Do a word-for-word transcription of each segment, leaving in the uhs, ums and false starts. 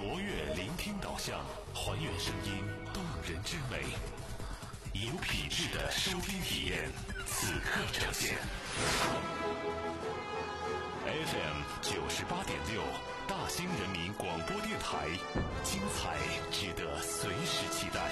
卓越聆听导向，还原声音动人之美，有品质的收听体验，此刻呈现。F M 九十八点六，大兴人民广播电台，精彩值得随时期待。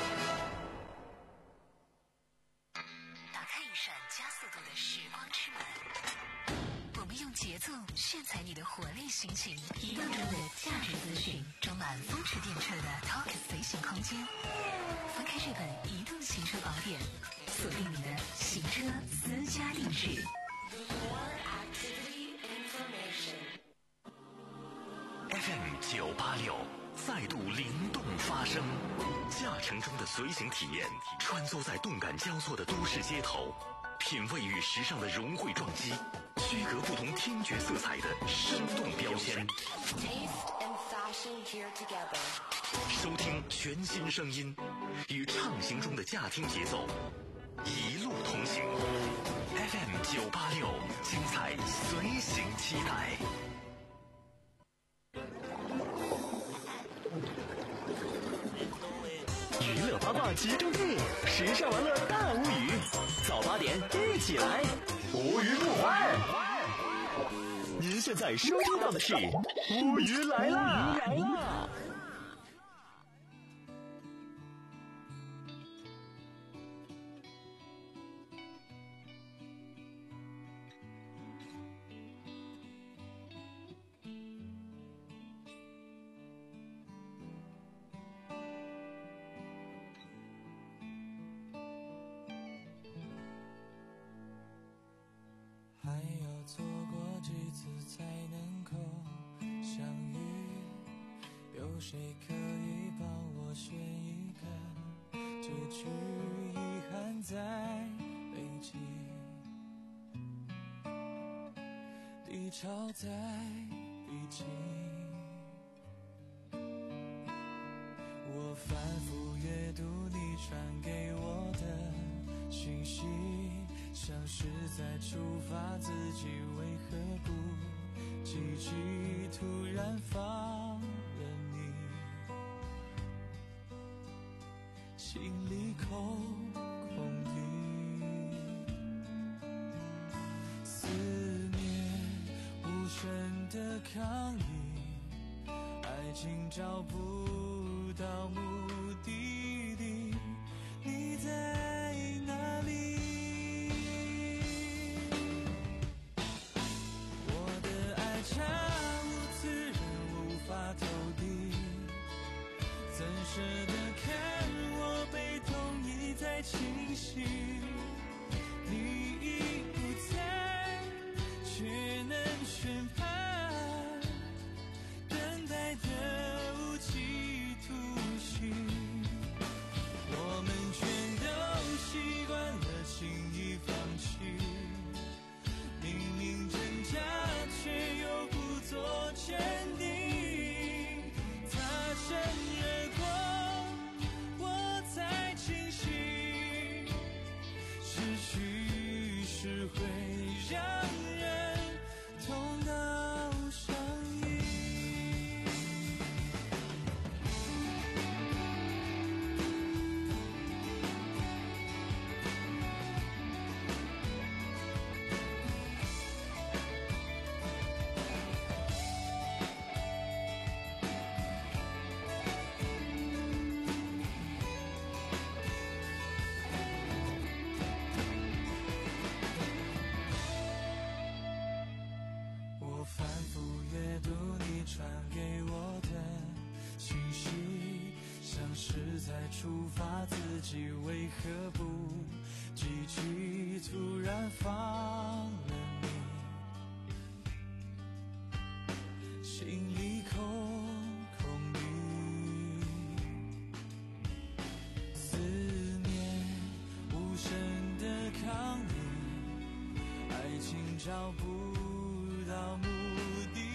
打开一扇加速度的时光之门，我们用节奏炫彩你的活力心情，移动中的价值资讯，装满风驰电掣的 Talk 随行空间。翻开这本移动行车宝典，锁定你的行车私家定制。 F M 九八六再度灵动发声，驾乘中的随行体验，穿梭在动感交错的都市街头，品味与时尚的融汇撞击，区隔不同听觉色彩的生动标签。收听全新声音，与畅行中的驾听节奏，一路同行。F M 九八六，精彩随行期待。 娱乐八卦集中地，时尚玩乐大无语，早八点一起来，无鱼不欢。您现在收听到的是无鱼来啦！来啦！ 还要错过几次才能够相遇，有谁可以帮我选一个结局？遗憾在累积，低潮在逼近，我反复阅读你传给我的讯息，像是在处罚自己，为何不积极？突然放了你，心里空空的，思念无声的抗议，爱情找不到目的地，你在哪里？发投递，怎舍得看我被痛一再侵袭？你已不在，却能宣判，等待的无期徒刑。我们全都习惯了轻易放弃，明明挣扎却又不做坚定。趁热过，我才清醒，失去是会让人痛到上瘾。传给我的信息，像是在处罚自己，为何不积极？突然放了你，心里空空的，思念无声的抗议，爱情找不到目的。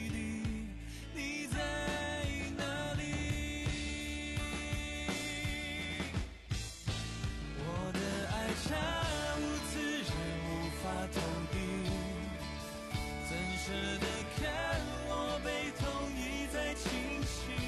差无此人无法投递，怎舍得看我被痛一再侵袭？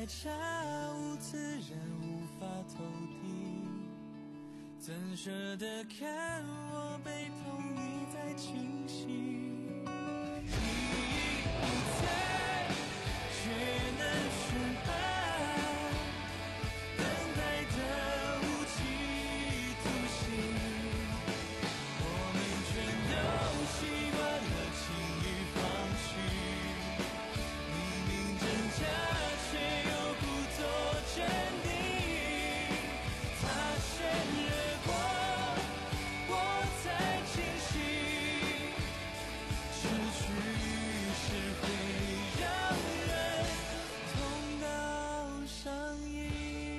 太差，无自然无法投递，怎舍得看我被痛一再侵袭？你已不在，却能悬爱，等待的无期徒刑。我们全都习惯了轻易放弃，明明挣扎却又不做决定。擦身而过，我才清醒，失去是会让人痛到上瘾。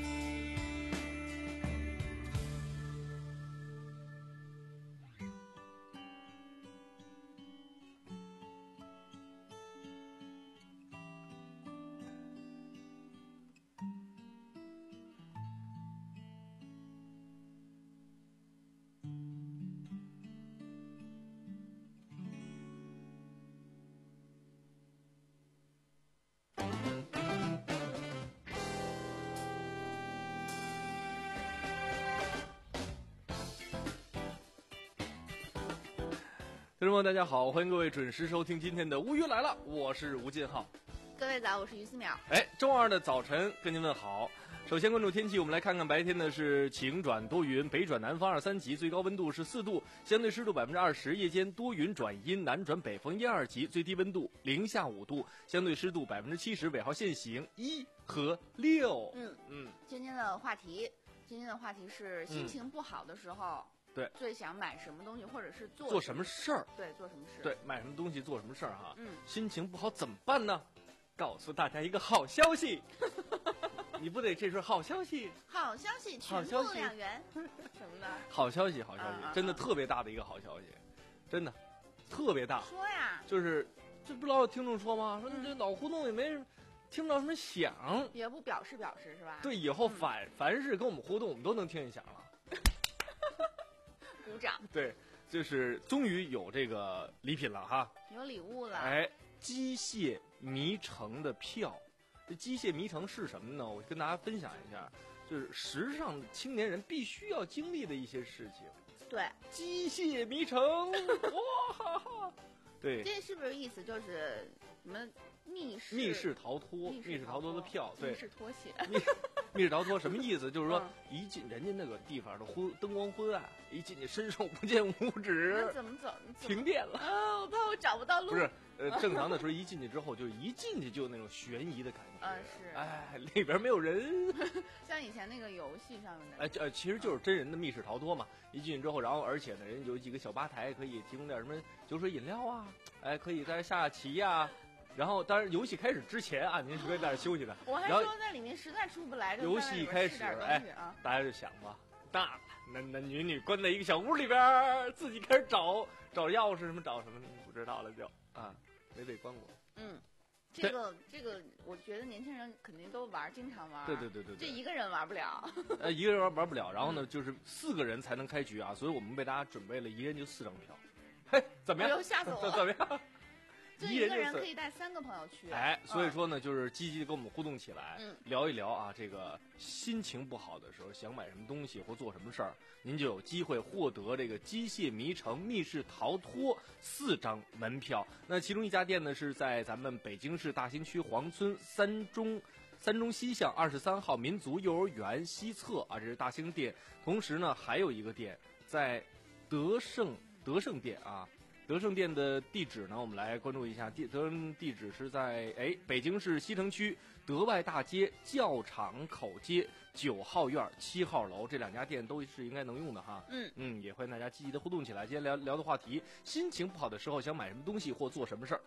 听众朋友大家好，欢迎各位准时收听今天的乌云来了，我是吴进浩。 各位早，我是于思淼。 哎，周二的早晨跟您问好。首先关注天气，我们来看看白天呢是晴转多云，北转南风二三级，最高温度是四度，相对湿度百分之二十。夜间多云转阴，南转北风一二级，最低温度零下五度，相对湿度百分之七十。尾号限行一和六。 嗯嗯， 今天的话题，今天的话题是心情不好的时候， 嗯、对， 最想买什么东西，或者是做做什么事儿？ 对，做什么事？ 对，买什么东西，做什么事儿哈？ 嗯， 心情不好怎么办呢？告诉大家一个好消息。你不得这是好消息？ 好消息，全部两元什么的？ 好消息，好消息， 嗯、 真的特别大的一个好消息，真的特别大。 说呀， 就是这不知道有听众说吗？说你这老互动也没听不到什么响， 也不表示表示是吧？ 对，以后凡、嗯、凡是跟我们互动，我们都能听见响了。 鼓掌。 对，就是终于有这个礼品了哈， 有礼物了。 哎，机械迷城的票。这机械迷城是什么呢？我跟大家分享一下，就是时尚青年人必须要经历的一些事情。 对， 机械迷城，哇哈哈！对， 这是不是意思就是什么密室？ 密室逃脱，密室逃脱的票，对， 密室脱险。 密密室逃脱什么意思？就是说、嗯、一进人家那个地方的昏灯光昏暗，一进去伸手不见五指。 那怎么走？ 停电了。 啊、哦，我怕我找不到路。 不是。呃，正常的时候一进去之后，就一进去就有那种悬疑的感觉。 啊、呃，是。 哎，里边没有人。 像以前那个游戏上面的。 哎，呃，其实就是真人的密室逃脱嘛。一进去之后，然后而且呢，人有几个小吧台可以提供点什么酒水饮料啊，哎，可以在下下棋呀、啊。然后，当然游戏开始之前啊，您是可以在这休息的。 我还说在里面实在出不来， 游戏开始，哎， 啊、 大家就想吧，那男男女女关在一个小屋里边，自己开始找找钥匙什么找什么，不知道了就啊。没被关过。 嗯，这个这个，我觉得年轻人肯定都玩，经常玩。 对对对对对。 这一个人玩不了。 呃，一个人玩玩不了，然后呢，嗯、就是四个人才能开局啊，所以我们为大家准备了一人就四张票。嘿，怎么样？ 哎呦，吓死我了！ 怎么样？ 就一个人可以带三个朋友去。 哎，所以说呢，就是积极的跟我们互动起来， 嗯， 聊一聊啊，这个心情不好的时候，想买什么东西或做什么事儿，您就有机会获得这个机械迷城密室逃脱四张门票。那其中一家店呢是在咱们北京市大兴区黄村三中三中西巷二十三号民族幼儿园西侧啊，这是大兴店。同时呢，还有一个店在德胜德胜店啊。德胜店的地址呢，我们来关注一下。地德胜地址是在哎北京市西城区德外大街教场口街九号院七号楼，这两家店都是应该能用的哈。 嗯嗯，也欢迎大家积极的互动起来。今天聊聊的话题：心情不好的时候想买什么东西或做什么事儿。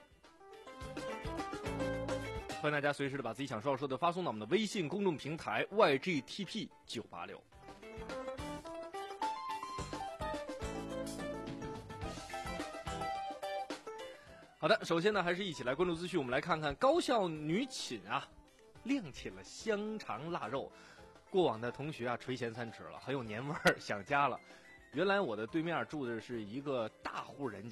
欢迎大家随时的把自己想说要说的发送到我们的微信公众平台 Y G T P 九八六。好的，首先呢，还是一起来关注资讯。我们来看看高校女寝啊，亮起了香肠腊肉。过往的同学啊，垂涎三尺了，很有年味儿，想家了。原来我的对面住的是一个大户人家呀，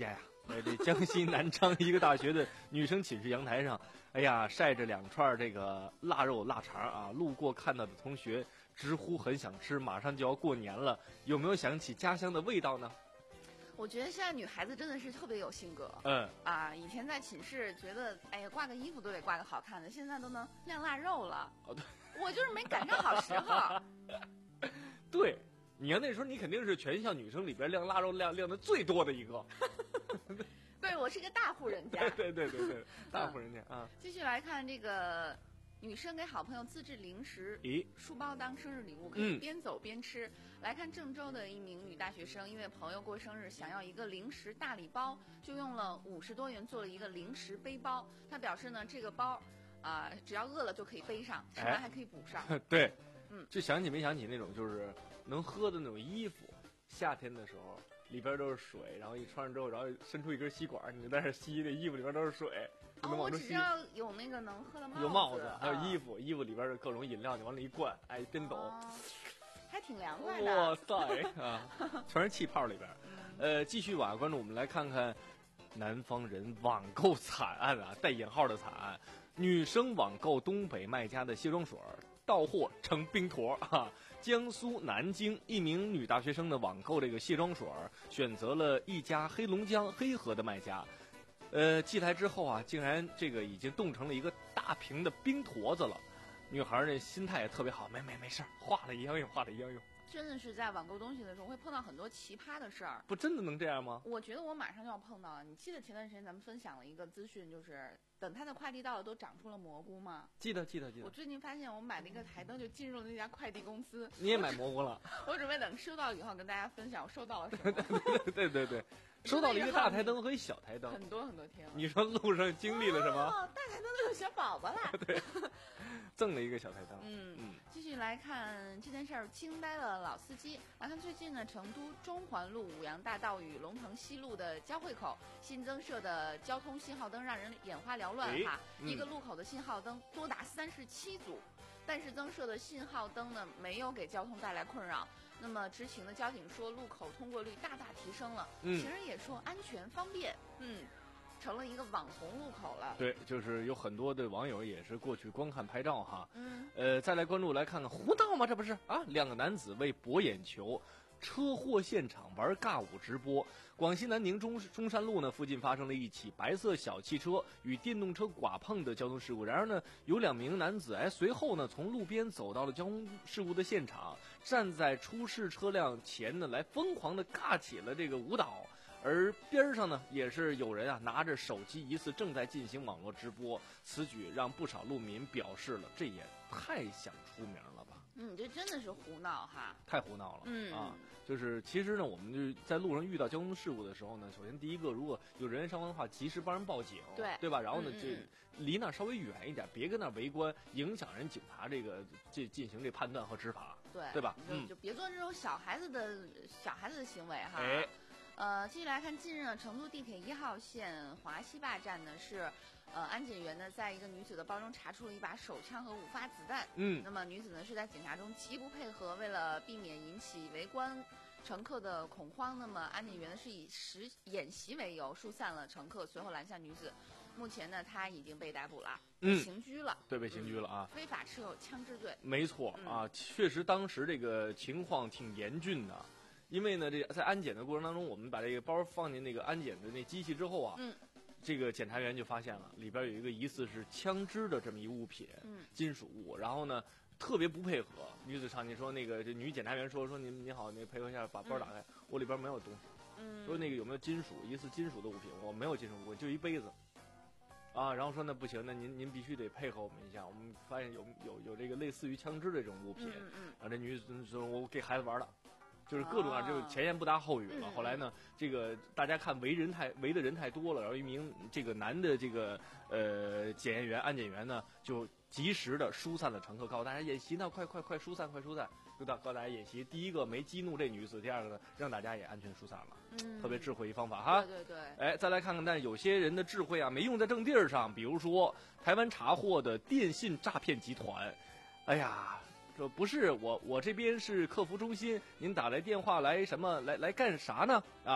哎，这江西南昌一个大学的女生寝室阳台上，哎呀，晒着两串这个腊肉腊肠啊，路过看到的同学直呼很想吃，马上就要过年了，有没有想起家乡的味道呢？ 我觉得现在女孩子真的是特别有性格。 嗯啊，以前在寝室觉得，哎呀，挂个衣服都得挂个好看的，现在都能晾腊肉了。 哦，对， 我就是没赶上好时候。 对，你要那时候你肯定是全校女生里边晾腊肉晾晾的最多的一个。 对，我是个大户人家。 对对对对，大户人家啊。 继续来看这个。女生给好朋友自制零食， 咦， 书包当生日礼物，可以边走边吃。嗯、来看郑州的一名女大学生，因为朋友过生日，想要一个零食大礼包，就用了五十多元做了一个零食背包。她表示呢，这个包啊、呃，只要饿了就可以背上，吃完还可以补上。 哎、对， 嗯， 就想起没想起那种就是能喝的那种衣服，夏天的时候里边都是水，然后一穿上之后，然后伸出一根吸管，你就在那吸，那衣服里边都是水。 哦，我只知道有那个能喝的帽子， 有帽子，还有衣服， 啊、 衣服里边的各种饮料，你往里一灌，哎，边走， 哦、还挺凉快的。 哇塞啊，全是气泡里边。呃，继续往下关注，我们来看看南方人网购惨案啊，带引号的惨案。女生网购东北卖家的卸妆水，到货成冰坨啊！江苏南京一名女大学生的网购这个卸妆水，选择了一家黑龙江黑河的卖家。呃，寄来之后啊，竟然这个已经冻成了一个大瓶的冰坨子了。女孩呢心态也特别好，没没没事，化了一样用，化了一样用。 真的是在网购东西的时候会碰到很多奇葩的事儿。 不，真的能这样吗？ 我觉得我马上就要碰到了。你记得前段时间咱们分享了一个资讯，就是等他的快递到了都长出了蘑菇吗？ 记得记得记得。 我最近发现我买了一个台灯就进入了那家快递公司。 你也买蘑菇了？ 我, 我准备等收到以后跟大家分享我收到了什么。 对对对。收到了一个大台灯和一小台灯， 很多很多天了。 你说路上经历了什么？ 哦，大台灯都有小宝宝啦。 对，赠了一个小台灯。 嗯嗯。继续来看这件事儿，惊呆了老司机。来看最近呢，成都中环路五羊大道与龙腾西路的交汇口新增设的交通信号灯让人眼花缭乱哈。嗯、一个路口的信号灯多达三十七组，但是增设的信号灯呢没有给交通带来困扰。那么知情的交警说，路口通过率大大提升了。嗯，行人也说安全方便，嗯，成了一个网红路口了。 对，就是有很多的网友也是过去观看拍照哈。 嗯， 呃，再来关注来看看胡闹吗？这不是啊，两个男子为博眼球。车祸现场玩尬舞直播，广西南宁中中山路呢附近发生了一起白色小汽车与电动车剐碰的交通事故。然而呢，有两名男子哎随后呢从路边走到了交通事故的现场，站在出事车辆前呢来疯狂的尬起了这个舞蹈。而边上呢也是有人啊拿着手机，疑似正在进行网络直播。此举让不少路民表示了，这也太想出名了吧。 嗯，这真的是胡闹哈！ 太胡闹了， 嗯啊，就是其实呢，我们就在路上遇到交通事故的时候呢，首先第一个，如果有人员伤亡的话，及时帮人报警， 对对吧？然后呢， 嗯、 这离那稍微远一点，别跟那围观，影响人警察这个这进行这判断和执法， 对对吧？ 就就别做这种小孩子的小孩子的行为哈。 哎， 呃，继续来看，近日呢，成都地铁一号线华西坝站呢是。呃，安检员呢，在一个女子的包中查出了一把手枪和五发子弹。 嗯， 那么女子呢是在检查中极不配合，为了避免引起围观乘客的恐慌，那么安检员呢是以实演习为由疏散了乘客，随后拦下女子。目前呢，她已经被逮捕了， 嗯， 刑拘了。 对，被刑拘了啊！ 嗯、非法持有枪支罪。 没错、嗯、啊，确实当时这个情况挺严峻的，因为呢，这个在安检的过程当中，我们把这个包放进那个安检的那机器之后啊， 嗯。 这个检查员就发现了里边有一个疑似是枪支的这么一物品， 嗯， 金属物，然后呢特别不配合。女子上去说，那个这女检查员说说您您好，那配合一下把包打开，嗯、我里边没有东西， 嗯， 说那个有没有金属疑似金属的物品，我没有金属物品，就一杯子，啊，然后说那不行，那您您必须得配合我们一下，我们发现有有有这个类似于枪支的这种物品， 嗯嗯， 然后这女子说我给孩子玩的。就是各种各样，就前言不搭后语了。后来呢，这个大家看围人太围的人太多了，然后一名这个男的这个呃检验员、安检员呢，就及时的疏散了乘客，告诉大家演习呢，快快快疏散，快疏散，就告告诉大家演习。第一个没激怒这女子，第二个呢，让大家也安全疏散了。 嗯， 特别智慧一方法哈。 对对对。 哎，再来看看，但有些人的智慧啊，没用在正地儿上。比如说，台湾查获的电信诈骗集团，哎呀。说不是我，我这边是客服中心，您打来电话来什么来来干啥呢？啊，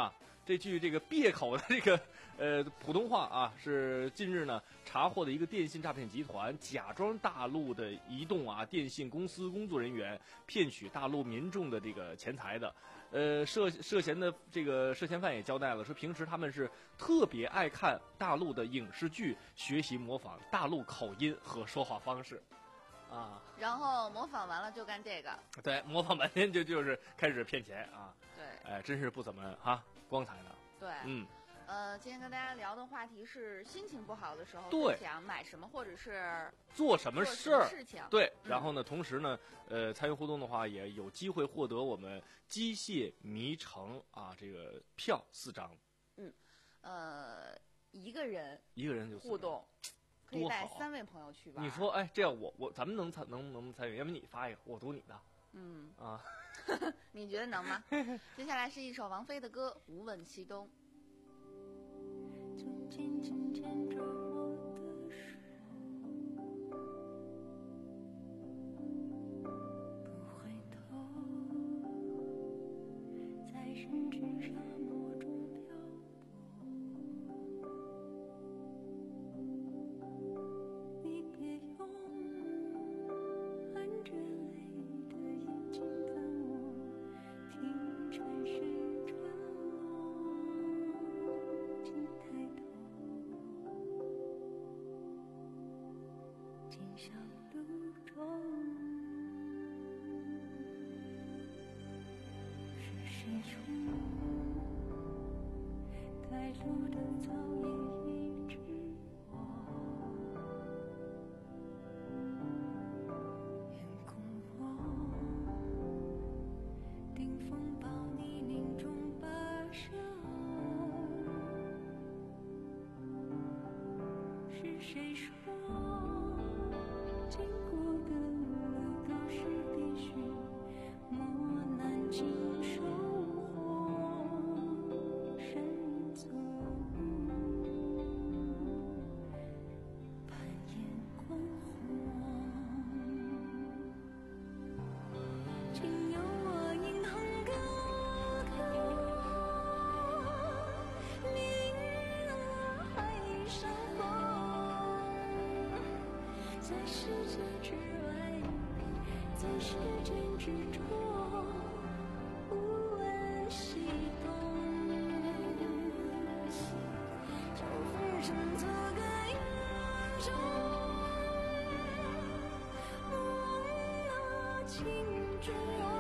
这句这个别口的这个呃普通话啊，是近日呢查获的一个电信诈骗集团假装大陆的移动啊电信公司工作人员，骗取大陆民众的这个钱财的。呃，涉涉嫌的这个涉嫌犯也交代了，说平时他们是特别爱看大陆的影视剧，学习模仿大陆口音和说话方式，啊， 然后模仿完了就干这个， 对，模仿半天就就是开始骗钱啊， 对， 哎，真是不怎么哈光彩的， 对， 嗯。 呃，今天跟大家聊的话题是心情不好的时候， 对， 想买什么或者是做什么事儿， 事情， 对。然后呢，同时呢，呃，参与互动的话，也有机会获得我们机械迷城啊这个票四张。 嗯，呃，一个人一个人就互动，可以带三位朋友去吧。 你说，哎，这样我我咱们能参能能参与？要不你发一个，我读你的。 嗯啊， 你觉得能吗？接下来是一首王菲的歌《无问西东》。 就紧紧牵着我的手，不回头，在深沉沙漠中漂泊。你别用含着泪的眼睛看我，听沉睡着。小路中，是谁说带路的草也医治我？天空我，顶风暴泥泞中跋涉，是谁说经过的路都是必须磨难经收获深踪，攀岩光火，请由我引吭高歌，命运海上风，在世界之外，在时间之中，无问西东，就分身做个英雄，莫情中，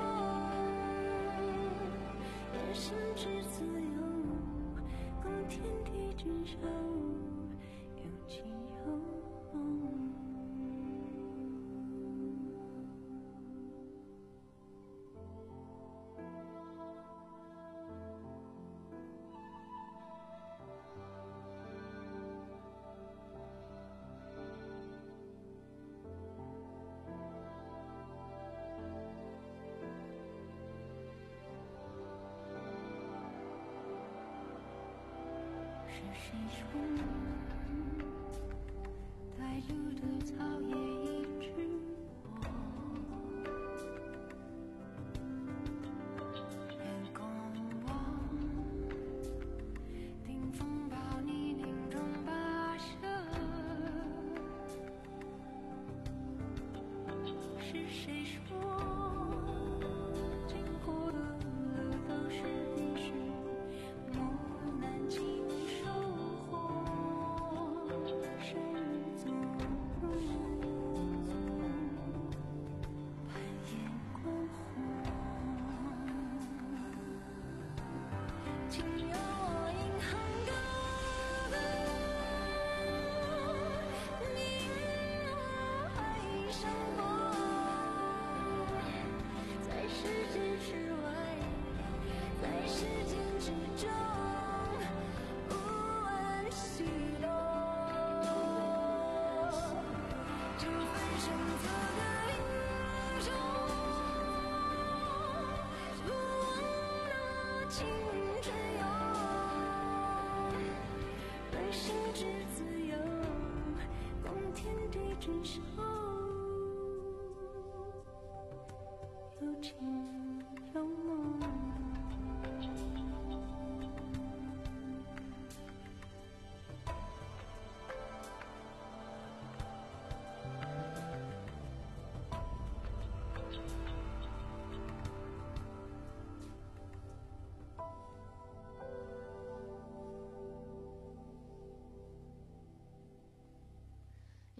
也深知自由，共天地之手，有情有梦。是谁说带路的草也医治我？眼光望，顶风暴泥泞中跋涉，是谁说经过的路都是必须磨难经收获深踪，攀岩光火，请由我引吭高歌，命海上风，在世界之外，在时间之中，无问西东，就分身做个英雄，不忘那青春涌，本身之自由，共天地之手，有情有梦。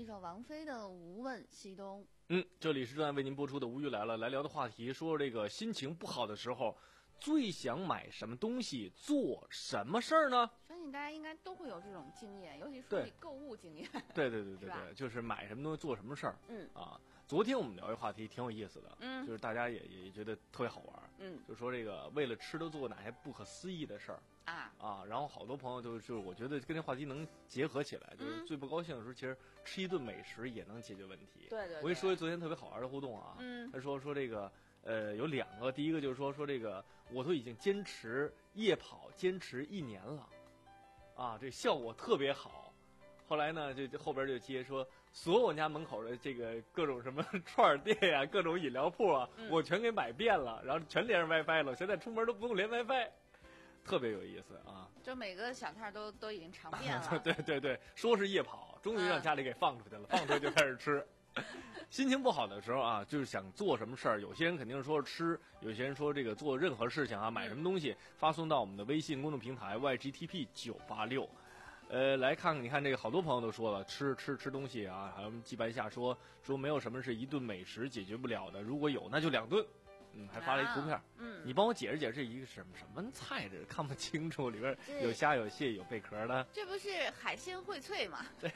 首王菲的《无问西东》。 嗯，这里是正在为您播出的《无语来了》，来聊的话题说这个心情不好的时候，最想买什么东西，做什么事儿呢？ 相信大家应该都会有这种经验，尤其是对说起购物经验。 对对对对是吧对，就是买什么东西做什么事儿。 嗯啊，昨天我们聊一个话题挺有意思的， 嗯就是大家也也觉得特别好玩， 嗯就说这个为了吃都做哪些不可思议的事儿。 啊， 啊，然后好多朋友都就是我觉得跟这话题能结合起来，就是嗯最不高兴的时候，其实吃一顿美食也能解决问题。 对对对我跟你说昨天特别好玩的互动啊， 嗯他说说这个呃有两个，第一个就是说说这个我都已经坚持夜跑坚持一年了，啊，这效果特别好。后来呢，就就后边就接说，所有我家门口的这个各种什么串儿店呀、各种饮料铺啊， 嗯我全给买遍了，然后全连上 WiFi 了，现在出门都不用连 WiFi。特别有意思啊！ 就每个小摊儿都都已经尝遍了。 对对对，说是夜跑，终于让家里给放出去了，放出去就开始吃。心情不好的时候啊，就是想做什么事儿，有些人肯定说吃，有些人说这个做任何事情啊，买什么东西，发送到我们的微信公众平台 Y G T P 九八六。呃，来看看，你看这个好多朋友都说了，吃吃吃东西啊，还有季白夏说说没有什么是一顿美食解决不了的，如果有那就两顿。嗯，还发了一图片。 啊、嗯， 你帮我解释解释，这一个什么什么菜？这看不清楚，里边这有虾有蟹有贝壳的。 这不是海鲜荟萃吗？ 对。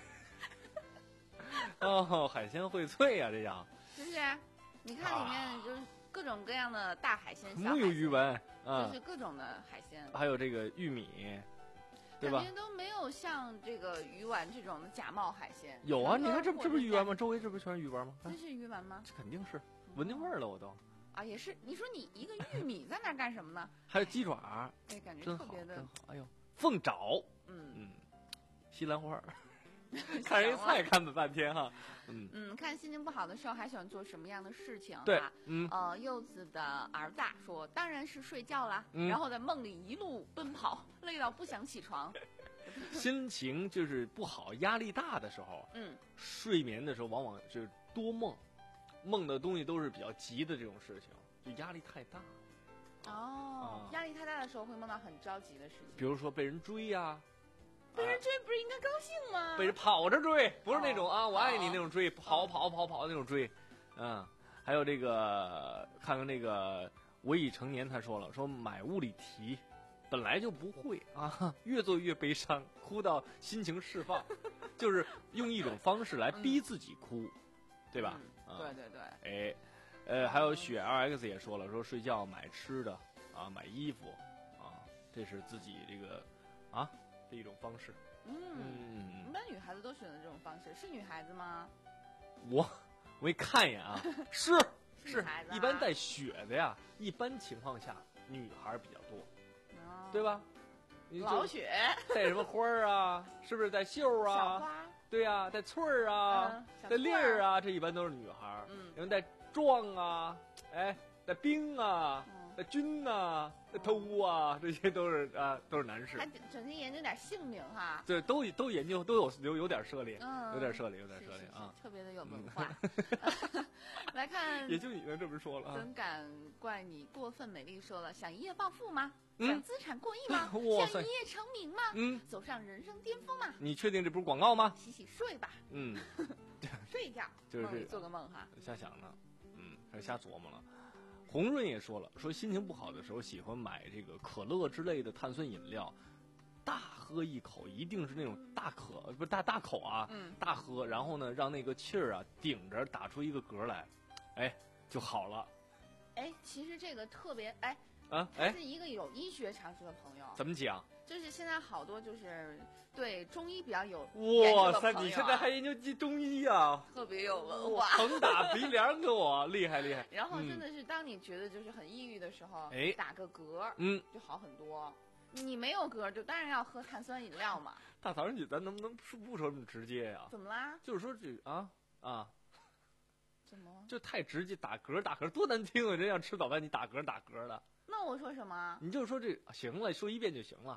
哦，海鲜荟萃呀、啊，这叫。 是不是？你看里面就是各种各样的大海鲜、小海木鲜， 有鱼丸啊， 就是各种的海鲜， 还有这个玉米，对吧？ 感觉都没有像这个鱼丸这种的假冒海鲜。 有啊，你看这这不是鱼丸吗？ 这周围这不是全是鱼丸吗？ 这是鱼丸吗？ 这肯定是，闻见味儿了我都。 啊，也是。你说你一个玉米在那儿干什么呢？ 还有鸡爪， 哎，感觉真好， 特别的真好。哎呦，凤爪， 嗯嗯，西兰花。看人家菜看了半天哈，嗯嗯，看心情不好的时候还喜欢做什么样的事情？ 对哈， 嗯， 呃，柚子的儿大说，当然是睡觉啦， 嗯然后在梦里一路奔跑，累到不想起床。 心情就是不好、压力大的时候， 嗯， 睡眠的时候往往就是多梦，梦的东西都是比较急的这种事情，就压力太大。 哦， 啊压力太大的时候会梦到很着急的事情， 比如说被人追呀、啊。 被人追不是应该高兴吗？ 被人跑着追，不是那种、 哦、 啊，我爱你那种追， 哦、 跑跑跑跑那种追，嗯，还有这个，看看那个我已成年，他说了，说买物理题，本来就不会啊，越做越悲伤，哭到心情释放，就是用一种方式来逼自己哭，嗯、对吧、 嗯？对对对。 哎，呃，还有雪 R X 也说了，说睡觉买吃的啊，买衣服啊，这是自己这个啊。的一种方式， 嗯， 嗯一般女孩子都选择这种方式，是女孩子吗？ 我我一看一眼啊，是是， 啊、 一般带雪的呀，一般情况下女孩比较多， 哦、 对吧？ 老雪带什么花儿啊？是不是带绣啊？ 小花， 对呀、啊，带翠儿啊， 嗯、 带粒儿啊，这一般都是女孩。 嗯， 因为带壮啊，哎，带冰啊。 嗯那军呐，那偷啊，这些都是啊，都是男士。 还整天研究点姓名哈。 对，都都研究，都有有有点涉猎， 嗯， 有点涉猎，有点涉猎是是是啊， 特别的有文化。来看， 也就你能这么说了啊。 怎敢怪你过分美丽？说了，想一夜暴富吗？ 嗯、 想资产过亿吗？ 哇塞， 想一夜成名吗？ 嗯， 走上人生巅峰吗？ 你确定这不是广告吗？ 洗洗睡吧。 嗯， 睡一觉， 就是这个、 做个梦哈。 瞎想呢，嗯，还是瞎琢磨了。洪润也说了，说心情不好的时候喜欢买这个可乐之类的碳酸饮料，大喝一口，一定是那种大可不是大大口啊， 嗯， 大喝，然后呢让那个气儿啊顶着打出一个嗝来，哎就好了。 哎，其实这个特别哎啊哎， 他是一个有医学常识的朋友。 怎么讲？ 就是现在好多就是对中医比较有哇塞， 啊、 你现在还研究中医啊？ 特别有文化， 横打鼻梁给我，厉害厉害。 然后真的是当你觉得就是很抑郁的时候， 哎、 嗯，打个嗝， 嗯， 就好很多。你没有嗝，就当然要喝碳酸饮料嘛。 大早上起咱能不能不说这么直接呀、啊？ 怎么啦？ 就是说这啊啊， 怎么？ 就太直接，打嗝打嗝多难听啊！人要吃早饭，你打嗝打嗝的。 那我说什么？ 你就说这行了，说一遍就行了。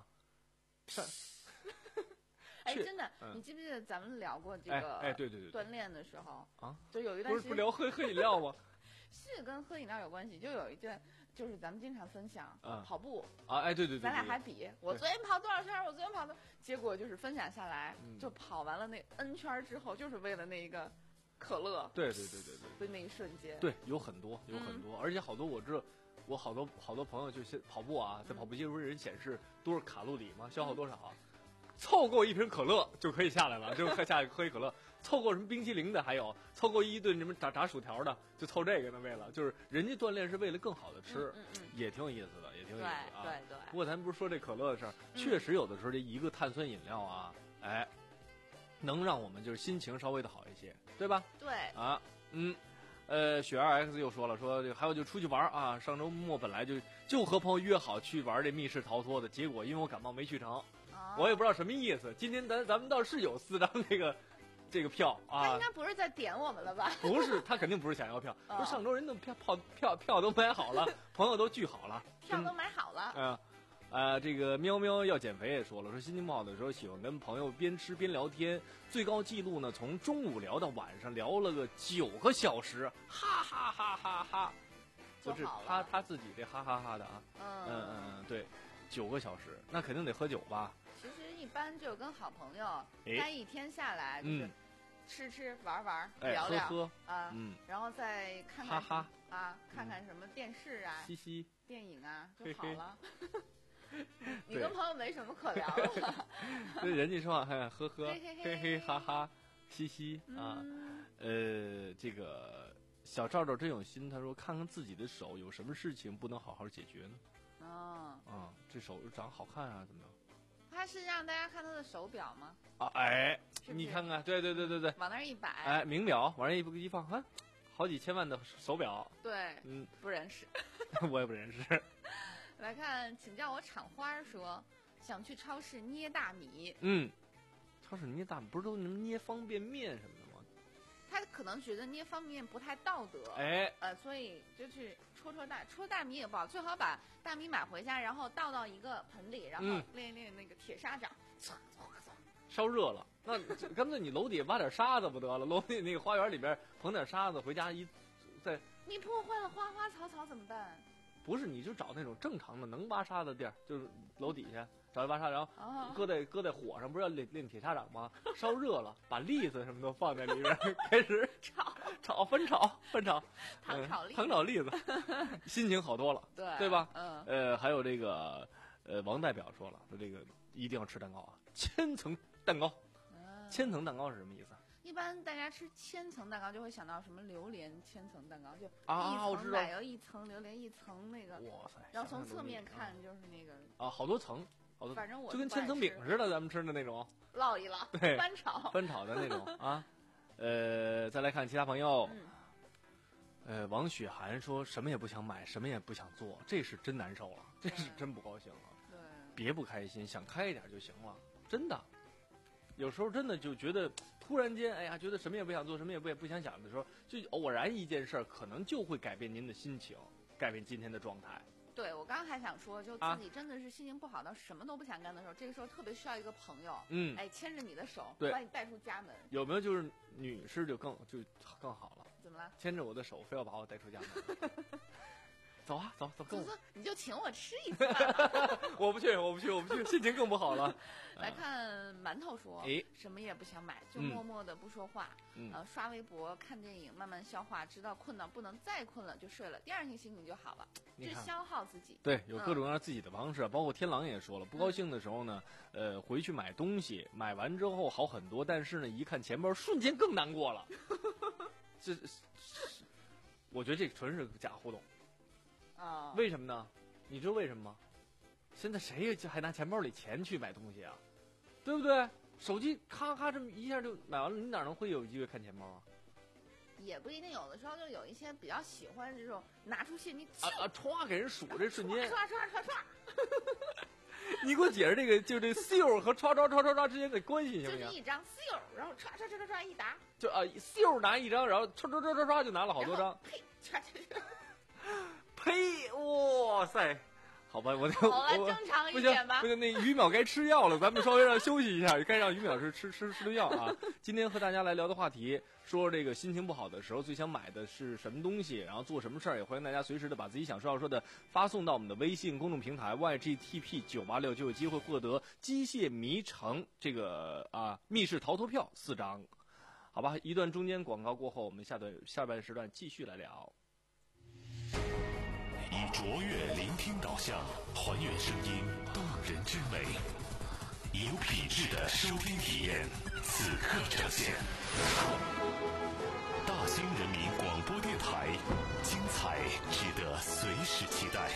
哎，真的， 嗯、 你记不记得咱们聊过这个？ 哎，哎对对对， 锻炼的时候啊， 就有一段时间不是不聊喝喝饮料吗？ 是跟喝饮料有关系，就有一段就是咱们经常分享、 嗯、 跑步啊，哎，对对对，对咱俩还比我昨天跑多少圈，我昨天跑多，结果就是分享下来， 嗯、 就跑完了那 N 圈之后，就是为了那一个可乐， 对对对对对， 的那一瞬间， 对，有很多有很多，嗯、而且好多我知道，我好多好多朋友就先跑步啊，在跑步机不是人显示多少卡路里吗？消耗多少啊？嗯、凑够一瓶可乐就可以下来了，就喝下喝一可乐。凑够什么冰淇淋的，还有凑够一顿什么炸炸薯条的，就凑这个呢。为了就是人家锻炼是为了更好的吃， 嗯嗯嗯、 也挺有意思的，也挺有意思的啊。 对对对。 不过咱不是说这可乐的事儿，嗯、确实有的时候这一个碳酸饮料啊，哎，能让我们就是心情稍微的好一些，对吧？ 对。 啊，嗯，呃，雪儿 X 又说了，说还有就出去玩啊，上周末本来就就和朋友约好去玩这密室逃脱的，结果因为我感冒没去成，哦、我也不知道什么意思。今天咱咱们倒是有四张这个。这个票啊， 他应该不是在点我们了吧？ 不是，他肯定不是想要票。 哦、 说上周人都票票票票都买好了，朋友都聚好了， 票都买好了。 嗯，呃，这个喵喵要减肥也说了，说心情不好的时候喜欢跟朋友边吃边聊天，最高记录呢从中午聊到晚上，聊了个九个小时，哈哈哈哈哈。不是他他自己这哈哈哈的啊。嗯嗯嗯，对，九个小时，那肯定得喝酒吧。 其实一般就跟好朋友待一天下来，就是吃吃玩玩聊聊喝喝啊，嗯，然后再看看哈哈啊，看看什么电视啊、 嘻嘻电影啊就好了。你跟朋友没什么可聊的。 对，人家说看喝喝嘿嘿哈哈嘻嘻啊，呃，这个小赵赵真有心，他说看看自己的手有什么事情不能好好解决呢？ 哦， 啊，这手长好看啊，怎么样？ 他是让大家看他的手表吗？ 啊，哎， 是是你看看，对对对对对， 往那儿一摆， 哎，名表往那一一放，看，好几千万的手表。 对， 嗯， 不认识， 我也不认识。 来看，请叫我厂花说，想去超市捏大米。 嗯，超市捏大米不是都什么捏方便面什么的吗？ 他可能觉得捏方便面不太道德， 哎， 呃，所以就去戳戳大戳大米也不好，最好把大米买回家，然后倒到一个盆里，然后练练那个铁砂掌，唰唰唰， 烧热了。那干脆你楼底挖点沙子不得了？楼底那个花园里边捧点沙子，回家一再。 你破坏了花花草草怎么办？ 不是，你就找那种正常的能挖沙的地儿，就是楼底下找一挖沙，然后搁在搁在火上，不是要练练铁砂掌吗？烧热了，把栗子什么都放在里边，开始炒炒分炒分炒， 糖炒栗子， 糖炒栗子，心情好多了， 对对吧？ 嗯， 呃，还有这个呃，王代表说了，说这个一定要吃蛋糕啊，千层蛋糕， 嗯、 千层蛋糕是什么意思？ 一般大家吃千层蛋糕就会想到什么榴莲千层蛋糕，就啊， 一层奶油一层榴莲一层那个， 哇塞！ 然后从侧面看就是那个啊，好多层，好多， 反正我就跟千层饼似的，咱们吃的那种， 烙一烙， 对， 翻炒翻炒的那种啊。呃，再来看其他朋友， 嗯、 呃，王雪涵说什么也不想买，什么也不想做，这是真难受了，这是真不高兴了。 对， 别不开心，想开一点就行了，真的。有时候真的就觉得突然间，哎呀，觉得什么也不想做，什么也不也不想想的时候，就偶然一件事儿，可能就会改变您的心情，改变今天的状态。 对，我刚刚还想说，就自己真的是心情不好到什么都不想干的时候，啊、这个时候特别需要一个朋友， 嗯， 哎，牵着你的手， 对， 把你带出家门。 有没有就是女士就更就更好了？ 怎么了？ 牵着我的手，非要把我带出家门。走啊，走走，跟我。 你就请我吃一次。 我不去，我不去，我不去，心情更不好了。 来看馒头说， 哎， 什么也不想买，就默默的不说话， 嗯、 呃，刷微博、看电影，慢慢消化，直到困到不能再困了就睡了，第二天心情就好了。这消耗自己。 对，有各种各样自己的方式，嗯、包括天狼也说了，不高兴的时候呢，呃，回去买东西，买完之后好很多，但是呢，一看钱包，瞬间更难过了。这，我觉得这纯是假互动。 啊， 为什么呢？你知道为什么吗？现在谁还拿钱包里钱去买东西啊？对不对？手机咔咔这么一下就买完了，你哪能会有机会看钱包啊？ 也不一定，有的时候就有一些比较喜欢这种拿出现金啊啊，歘给人数这瞬间， 唰唰唰唰。 你给我解释这个，就这袖和唰唰唰唰唰之间的关系行不行？ 就是一张袖，然后唰唰唰唰唰一打， 就啊袖拿一张，然后唰唰唰唰唰就拿了好多张， 呸，唰唰唰。 呸！哇塞， 好吧，我好吧， 我正常不行一点吧不。行，那于淼该吃药了，咱们稍微让休息一下，该让于淼吃吃吃吃顿药啊。今天和大家来聊的话题，说这个心情不好的时候最想买的是什么东西，然后做什么事儿，也欢迎大家随时的把自己想说要说的发送到我们的微信公众平台 Y G T P 九八六，就有机会获得机械迷城这个啊密室逃脱票四张。好吧，一段中间广告过后，我们下段下半时段继续来聊。 以卓越聆听导向，还原声音动人之美，以有品质的收听体验，此刻呈现。大兴人民广播电台，精彩值得随时期待。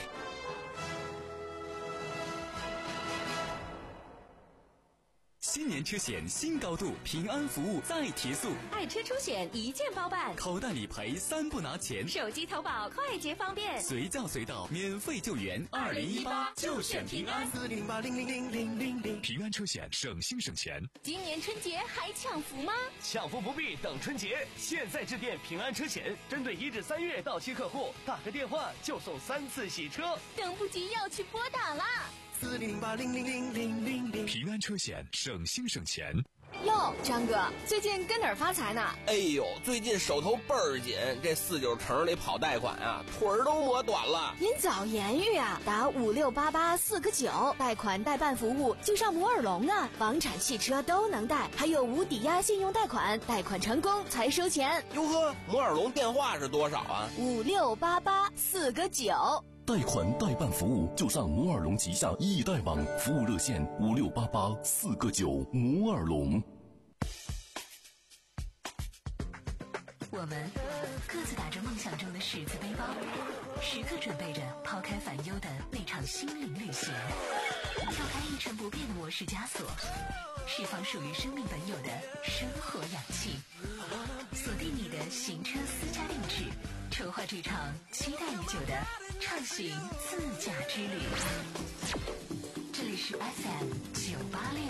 新年车险新高度，平安服务再提速， 爱车出险一键包办， 口袋理赔三不拿钱， 手机投保快捷方便， 随叫随到免费救援。二零一八就选平安， 四零八零零零零零零。 平安车险省心省钱。 今年春节还抢福吗？ 抢福不必等春节，现在致电平安车险，针对一至三月到期客户，打个电话就送三次洗车， 等不及要去拨打啦！ 四零八零零零零零零。 平安车险省心省钱。 哟，张哥，最近跟哪儿发财呢？ 哎呦，最近手头倍儿紧，这四九城里跑贷款啊，腿儿都磨短了。 您早言语啊，打五六八八四个九，贷款代办服务就上摩尔龙啊，房产汽车都能贷，还有无抵押信用贷款，贷款成功才收钱。 哟呵，摩尔龙电话是多少啊？ 五六八八四个九。 贷款代办服务就上摩尔龙旗下易贷网，服务热线五六八八四个九。摩尔龙。 我们各自打着梦想中的十字背包，时刻准备着抛开烦忧的那场心灵旅行，跳开一成不变的模式枷锁，释放属于生命本有的生活氧气，锁定你的行车私家定制，筹划这场期待已久的畅行自驾之旅。这里是 F M 九八六。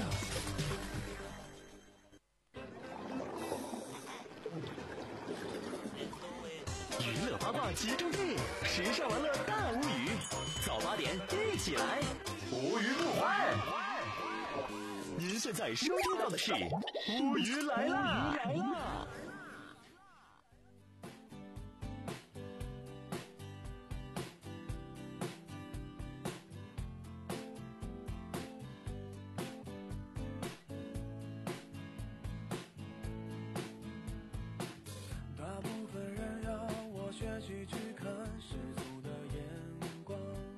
娱乐八卦集中地，时尚玩乐大无语。早八点一起来，无语不欢。您现在收听到的是无语来啦！来啦！ 大部分人要我学习去看世俗的眼光，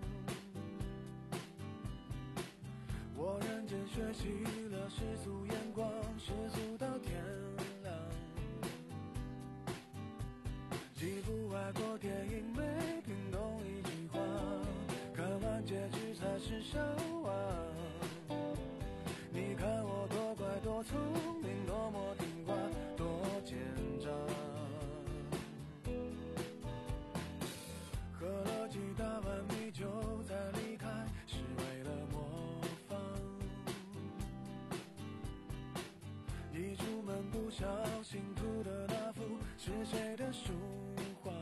我认真学习了世俗眼光，世俗到天亮。几部外国电影没听懂一句话，看完结局才是笑话。你看我多乖多聪明，多么听话，多奸诈。喝了几大碗米酒再离开，是为了模仿。一出门不小心涂的那幅是谁的书画？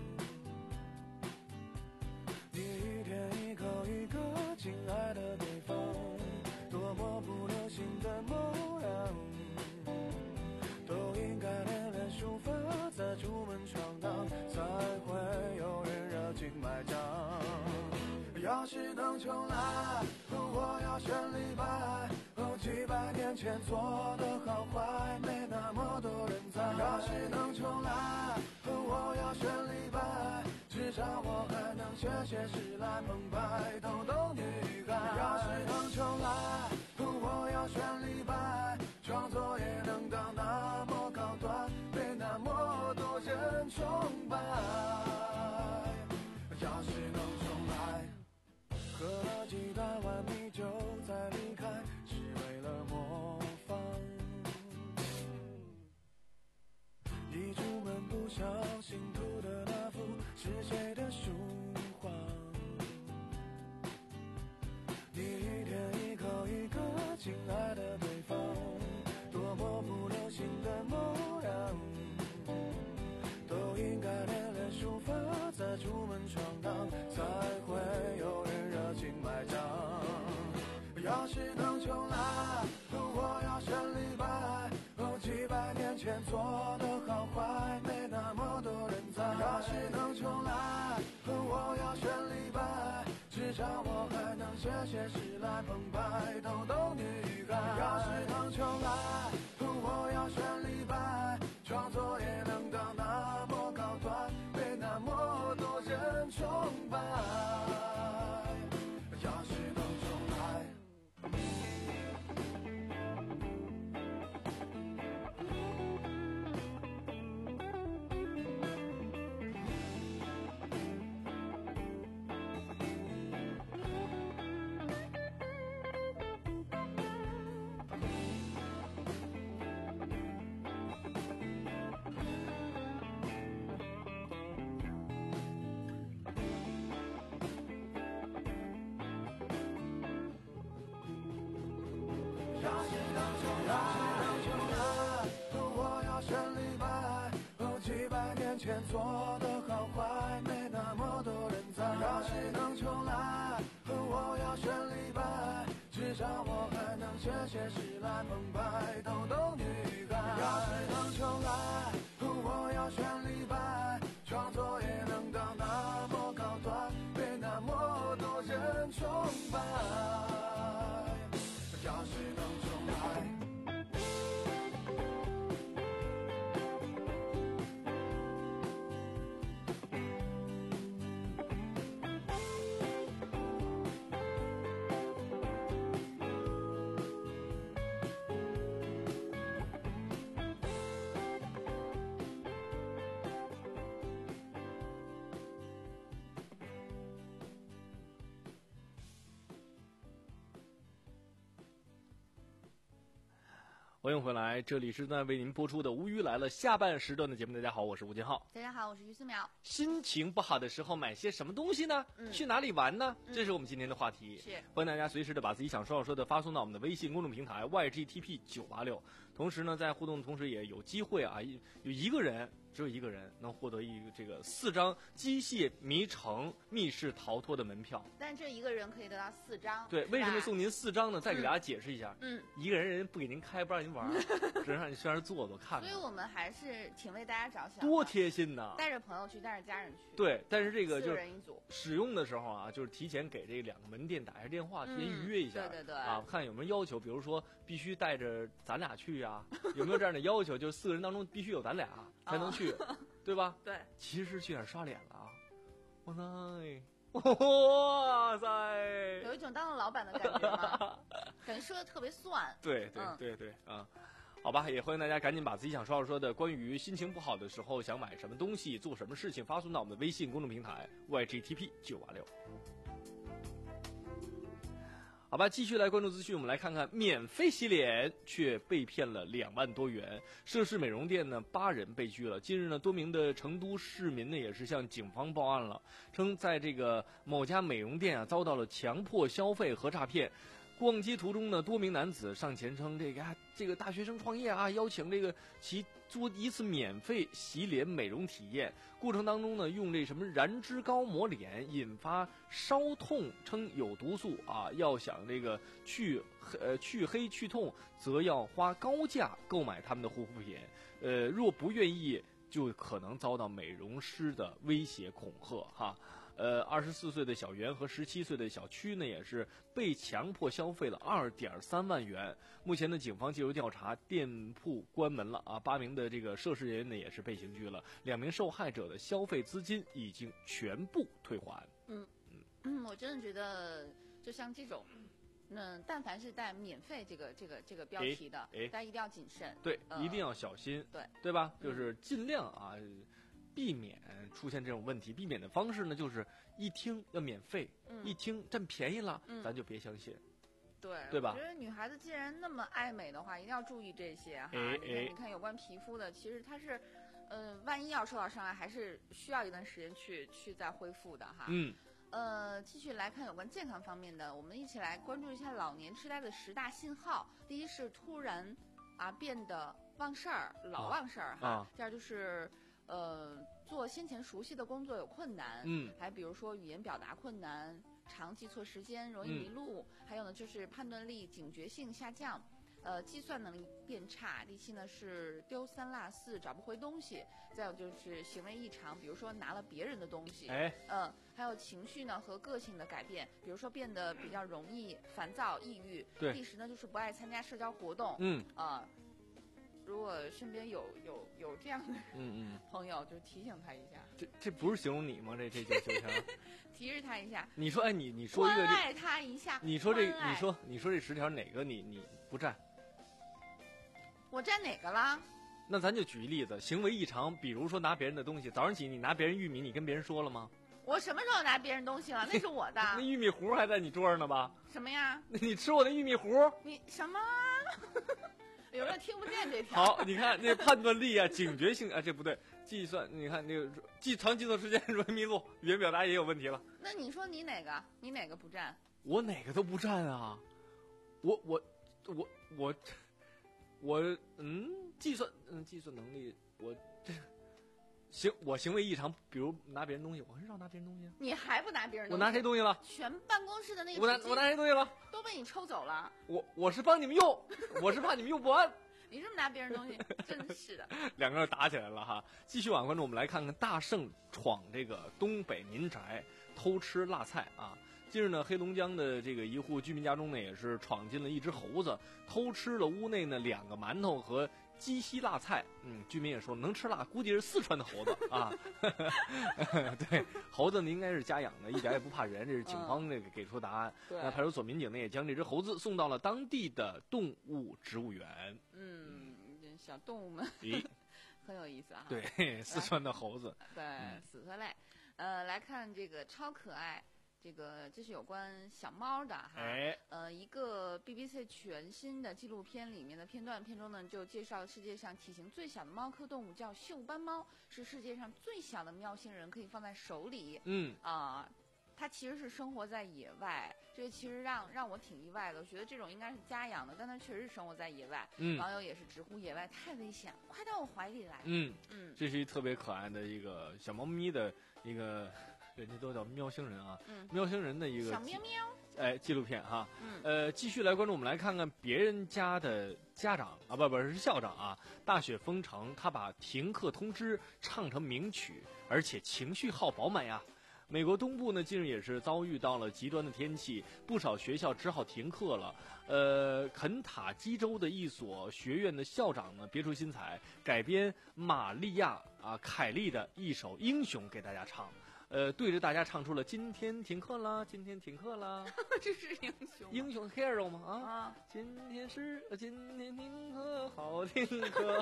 你一天一口一个亲爱的对方，多么不流行的模样，都应该练练书法，再出门闯荡，才会有人热情买账。要是能重来，我要选李白。哦，几百年前做的好坏，没那么多人在。要是能重来，我要选李白，至少我还能写写诗来澎湃逗逗女孩。要是能重来，我要选李白，创作也能到那么高端，被那么多人崇拜。要是能重来，喝了几大碗米酒再离开，是为了模仿。一出门不小心涂的那幅是谁的书画？你一天一口一个亲爱的对方，多么不流行的模样，都应该练练书法，再出门闯荡，才会有人热情做的好坏，没那么多人在。要是能重来，我要选李白，至少我还能写写诗来澎湃逗逗女孩。要是能重来，我要选李白，创作也能到那么高端，被那么多人崇拜。要是能重来。要是能重来，我要选李白。几百年前做的好坏，没那么多人在。要是能重来，我要选李白，至少我还能写写诗来澎湃逗逗女孩。要是能重来，我要选李白，创作也能到那么高端，被那么多人崇拜。要是能重来。 欢迎回来，这里是正在为您播出的《无鱼来了》下半时段的节目。大家好，我是吴金浩。 大家好，我是于思淼。 心情不好的时候买些什么东西呢？ 嗯、 去哪里玩呢？嗯、这是我们今天的话题。 是， 欢迎大家随时的把自己想说要说的发送到我们的微信公众平台 Y G T P 九八六。同时呢，在互动的同时也有机会啊，有一个人。只有一个人能获得一个这个四张机械迷城密室逃脱的门票， 但这一个人可以得到四张。 对，为什么送您四张呢？再给大家解释一下。 嗯， 一个人人不给您开，不让您玩，只能让你去那儿坐坐看看。 所以我们还是挺为大家着想， 多贴心呐！ 带着朋友去，带着家人去。 对，但是这个就是四人一组， 使用的时候啊，就是提前给这两个门店打一下电话，提前预约一下。 嗯、对对对。 啊，看有没有要求，比如说必须带着咱俩去呀、啊，有没有这样的要求？就是四个人当中必须有咱俩才能去。哦对吧？ 对， 其实去哪儿刷脸了啊？哇塞，哇塞， 有一种当了老板的感觉吗？感觉说的特别算。 对对对对啊、嗯，好吧，也欢迎大家赶紧把自己想说要说的关于心情不好的时候想买什么东西、做什么事情发送到我们的微信公众平台 Y G T P 九八六。好吧，继续来关注资讯，我们来看看免费洗脸却被骗了两万多元。涉事美容店呢，八人被拘了。近日呢，多名的成都市民呢也是向警方报案了，称在这个某家美容店啊遭到了强迫消费和诈骗。逛街途中呢，多名男子上前称这个啊，这个大学生创业啊，邀请这个其做一次免费洗脸美容体验。过程当中呢，用这什么燃脂膏抹脸，引发烧痛，称有毒素啊。要想这个去呃去黑去痛，则要花高价购买他们的护肤品。呃，若不愿意，就可能遭到美容师的威胁恐吓哈。呃，二十四岁的小袁和十七岁的小曲呢，也是被强迫消费了二点三万元。目前呢，警方介入调查，店铺关门了啊。八名的这个涉事人员呢，也是被刑拘了。两名受害者的消费资金已经全部退还。 嗯嗯嗯，我真的觉得，就像这种。嗯，但凡是带免费这个这个这个标题的， 哎哎、 大家一定要谨慎， 对， 呃、 一定要小心， 对对吧？就是尽量啊，避免出现这种问题。避免的方式呢，就是一听要免费， 嗯、 一听占便宜了， 嗯、 咱就别相信， 对对吧？ 我觉得女孩子既然那么爱美的话，一定要注意这些哈。 哎你看，你看有关皮肤的，其实它是，呃，万一要受到伤害，还是需要一段时间去去再恢复的哈。 嗯。 呃，继续来看有关健康方面的，我们一起来关注一下老年痴呆的十大信号。第一是突然啊变得忘事儿，老忘事儿哈。 啊、 第二就是呃做先前熟悉的工作有困难， 嗯， 还比如说语言表达困难，常记错时间，容易迷路，嗯、还有呢就是判断力、警觉性下降。 呃，计算能力变差；第七呢是丢三落四，找不回东西；再有就是行为异常，比如说拿了别人的东西。 哎， 嗯，还有情绪呢和个性的改变，比如说变得比较容易烦躁、抑郁。 对。 第十呢就是不爱参加社交活动。 嗯。 啊、呃，如果身边有有有这样的嗯嗯朋友，就提醒他一下。 这这不是形容你吗？这这这九条。 提示他一下。 你说，哎，你你说一个这。 关爱他一下。 你说这，你说你说这十条哪个你你不占？ 我占哪个了？ 那咱就举一例子，行为异常，比如说拿别人的东西。早上起你拿别人玉米，你跟别人说了吗？ 我什么时候拿别人东西了？那是我的。 那玉米糊还在你桌上呢吧？ 什么呀？ 你吃我的玉米糊？ 你什么？有人听不见这条。 好，你看那判断力啊，警觉性啊，这不对。计算，你看那个计长计算时间容易迷路，语言表达也有问题了。 那你说你哪个？你哪个不占？ 我哪个都不占啊！我我我我我嗯，计算嗯计算能力我这。行，我行为异常，比如拿别人东西，我很少拿别人东西啊。 你还不拿别人东西？ 我拿谁东西了？ 全办公室的那个我拿我拿谁东西了？ 都被你抽走了。 我我是帮你们用，我是怕你们用不完。 你这么拿别人东西，真是的。 两个人打起来了哈！继续往观众，我们来看看大圣闯这个东北民宅偷吃辣菜啊。近日呢，黑龙江的这个一户居民家中呢，也是闯进了一只猴子，偷吃了屋内呢两个馒头和鸡西辣菜。嗯，居民也说能吃辣，估计是四川的猴子啊。对，猴子呢应该是家养的，一点也不怕人，这是警方那个给出答案。 嗯、 那派出所民警呢也将这只猴子送到了当地的动物植物园。 嗯，小动物们， 咦， 很有意思啊。 对，四川的猴子。 对，死回来。呃，来看这个超可爱。这个这是有关小猫的哈， 哎， 呃，一个 B B C 全新的纪录片里面的片段，片中呢就介绍世界上体型最小的猫科动物叫锈斑猫，是世界上最小的喵星人，可以放在手里。 嗯啊、呃，它其实是生活在野外，这个其实让让我挺意外的。我觉得这种应该是家养的，但它确实是生活在野外。 嗯， 网友也是直呼野外太危险，快到我怀里来。 嗯嗯， 这是一特别可爱的一个小猫咪的一个。人家都叫喵星人啊， 嗯， 喵星人的一个小喵喵， 哎，纪录片哈， 嗯， 呃，继续来关注，我们来看看别人家的家长啊，不不是校长啊，大雪封城，他把停课通知唱成名曲，而且情绪好饱满呀。美国东部呢，近日也是遭遇到了极端的天气，不少学校只好停课了。呃，肯塔基州的一所学院的校长呢，别出心裁，改编玛利亚啊凯莉的一首《英雄》给大家唱。呃，对着大家唱出了今天停课啦，今天停课啦， 这是英雄， 英雄 hero 吗？啊， 啊今天是今天停课，好停课。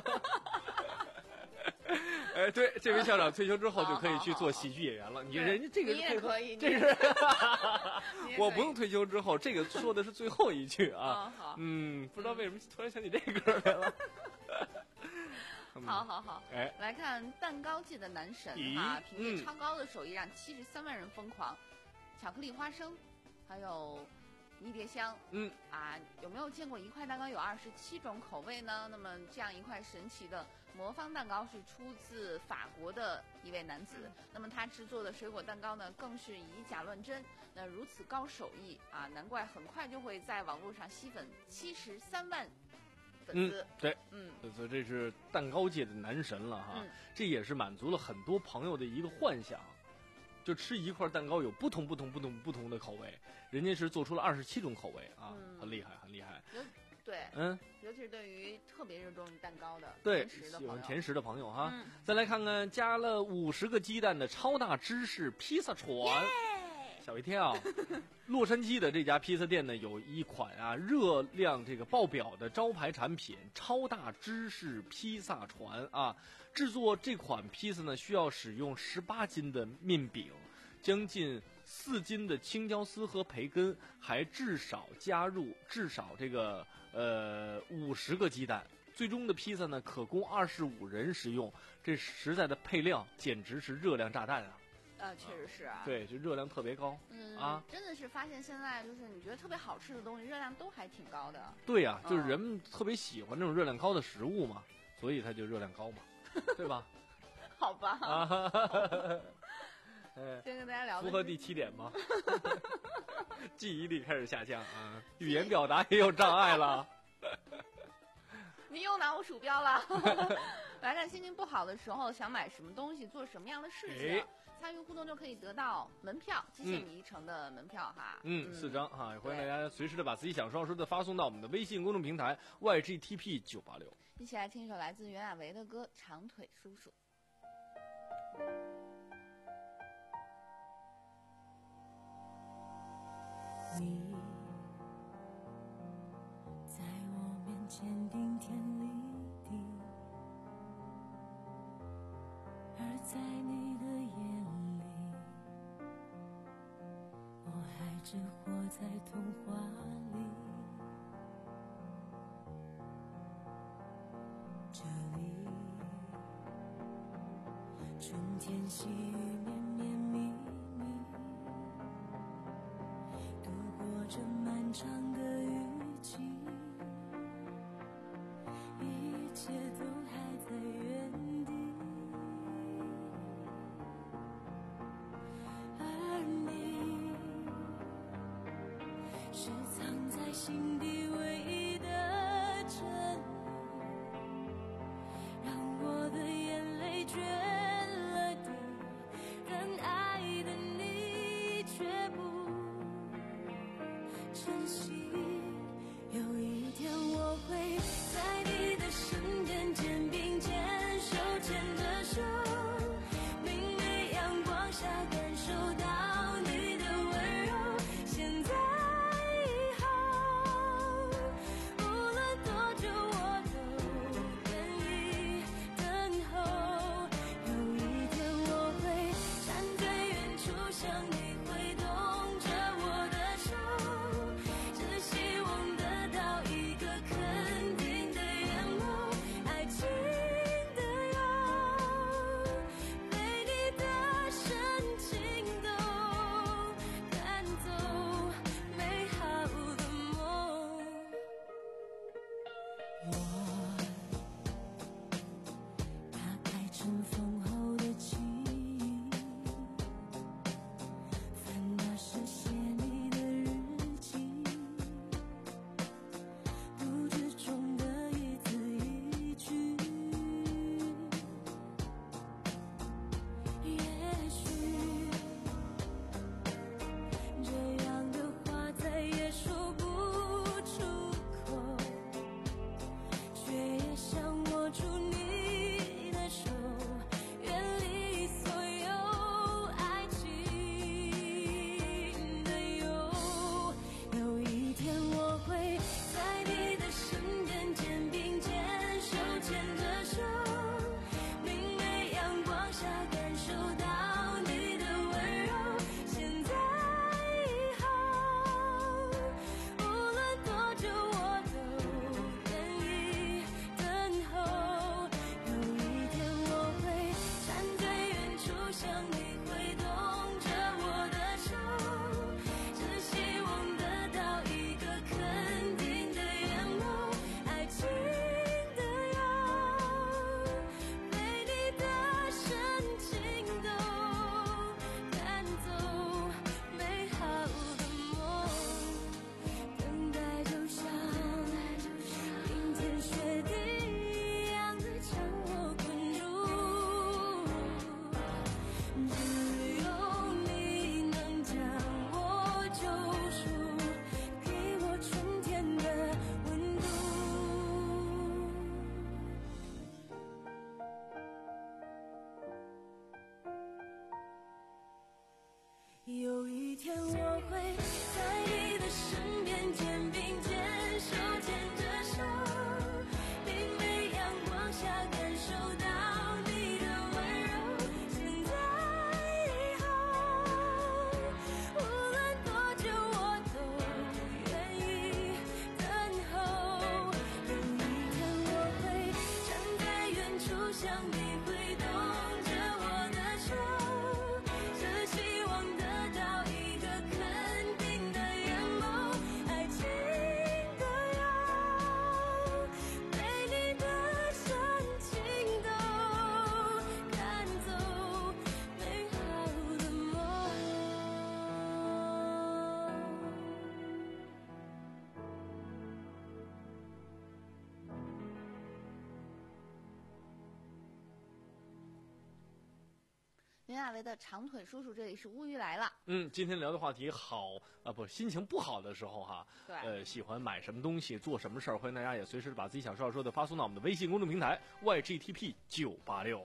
哎，对，这位校长退休之后就可以去做喜剧演员了。你人家这个你也可以， 这是我不用退休之后，这个说的是最后一句啊。嗯，不知道为什么突然想起这个来了。 好好好， 哎， 来看蛋糕界的男神哈，凭借超高的手艺让七十三万人疯狂。巧克力花生，还有迷迭香， 嗯啊，有没有见过一块蛋糕有二十七种口味呢？那么这样一块神奇的魔方蛋糕是出自法国的一位男子，那么他制作的水果蛋糕呢，更是以假乱真。那如此高手艺啊，难怪很快就会在网络上吸粉七十三万。 嗯，对， 嗯， 所以这是蛋糕界的男神了哈， 嗯、 这也是满足了很多朋友的一个幻想，就吃一块蛋糕有不同不同不同不同的口味，人家是做出了二十七种口味啊， 嗯、 很厉害，很厉害。 对， 嗯， 尤其是对于特别热衷于蛋糕的、 对甜食的喜欢甜食的朋友哈， 嗯、 再来看看加了五十个鸡蛋的超大芝士披萨船。吓我一跳！洛杉矶的这家披萨店呢，有一款啊热量这个爆表的招牌产品——超大芝士披萨船啊。制作这款披萨呢，需要使用十八斤的面饼，将近四斤的青椒丝和培根，还至少加入至少这个呃五十个鸡蛋。最终的披萨呢，可供二十五人食用。这实在的配料简直是热量炸弹啊！ 呃，确实是啊， 对，就热量特别高， 嗯啊， 真的是发现现在就是你觉得特别好吃的东西，热量都还挺高的。 对呀、啊，就是人们特别喜欢这种热量高的食物嘛，所以它就热量高嘛，对吧？ 好吧。 啊， 哎，先跟大家聊符合第七点吗？记忆力开始下降啊，语言表达也有障碍了。 我鼠标了。来看心情不好的时候想买什么东西，做什么样的事情。 哎参与互动就可以得到门票，机械迷城的门票哈。 嗯，四张哈，也欢迎大家随时的把自己想说说的发送到我们的微信公众平台 Y G T P 九八六。 一起来听一首来自袁娅维的歌《长腿叔叔》。 你在我面前顶天立地，而在你的眼里，我还只活在童话里。这里春天细雨绵绵密密，度过这漫长的雨季，一切都还在原地，而你是藏在心底唯一的真理，让我的眼泪倦了地，但爱的你却不珍惜。有一天我会在你的身边，肩并肩，手牵着手，明媚阳光下感受到你的温柔。现在以后林亚维的长腿叔叔，这里是乌鱼来了。 嗯，今天聊的话题好啊，不，心情不好的时候哈， 对， 呃，喜欢买什么东西，做什么事儿，欢迎大家也随时把自己想说要说的发送到我们的微信公众平台 Y G T P 九八六。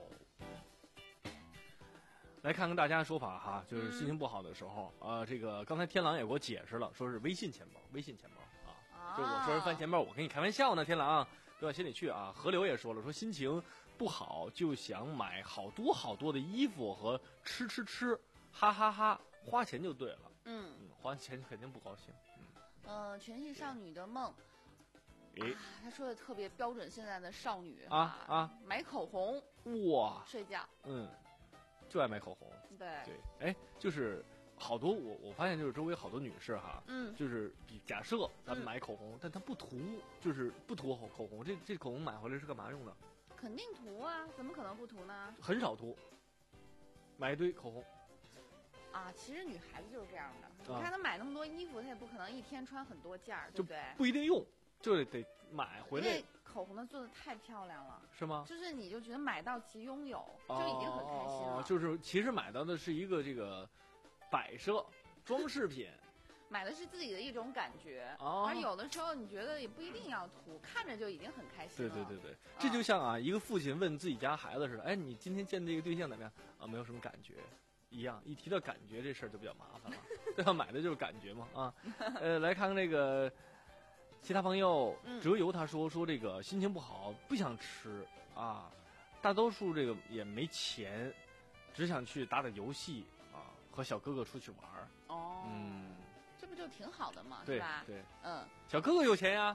来看看大家的说法哈，就是心情不好的时候，嗯、呃，这个刚才天狼也给我解释了，说是微信钱包，微信钱包啊，啊就我说是翻钱包，我跟你开玩笑呢，天狼，对吧？心里去啊。河流也说了，说心情不好就想买好多好多的衣服和吃吃吃，哈哈哈，花钱就对了， 嗯， 嗯花钱肯定不高兴，嗯， 呃，全是少女的梦。 诶、 啊，他说的特别标准，现在的少女啊啊， 买口红， 哇， 睡觉， 嗯。就爱买口红， 对对，哎，就是好多我我发现就是周围好多女士哈， 嗯， 就是比假设咱们买口红，嗯、但她不涂，就是不涂口口红，这这口红买回来是干嘛用的？ 肯定涂啊，怎么可能不涂呢？ 很少涂，买一堆口红。 啊，其实女孩子就是这样的， 啊、 你看她买那么多衣服，她也不可能一天穿很多件儿，对不对？ 不一定用，就得得买回来。 因为口红的做的太漂亮了， 是吗？ 就是你就觉得买到即拥有，就已经很开心了。 哦、就是其实买到的是一个这个摆设装饰品， 买的是自己的一种感觉。 哦、 而有的时候你觉得也不一定要涂，看着就已经很开心了。 对对对对，这就像啊，一个父亲问自己家孩子似的，哎，你今天见这个对象怎么样？啊，没有什么感觉。一样，一提到感觉这事儿就比较麻烦了，对吧？买的就是感觉嘛，啊，呃，来看看这个其他朋友，哲游他说说这个心情不好，不想吃啊，大多数这个也没钱，只想去打打游戏啊，和小哥哥出去玩儿。 哦， 嗯， 这不就挺好的嘛， 对吧？ 对， 嗯， 小哥哥有钱呀。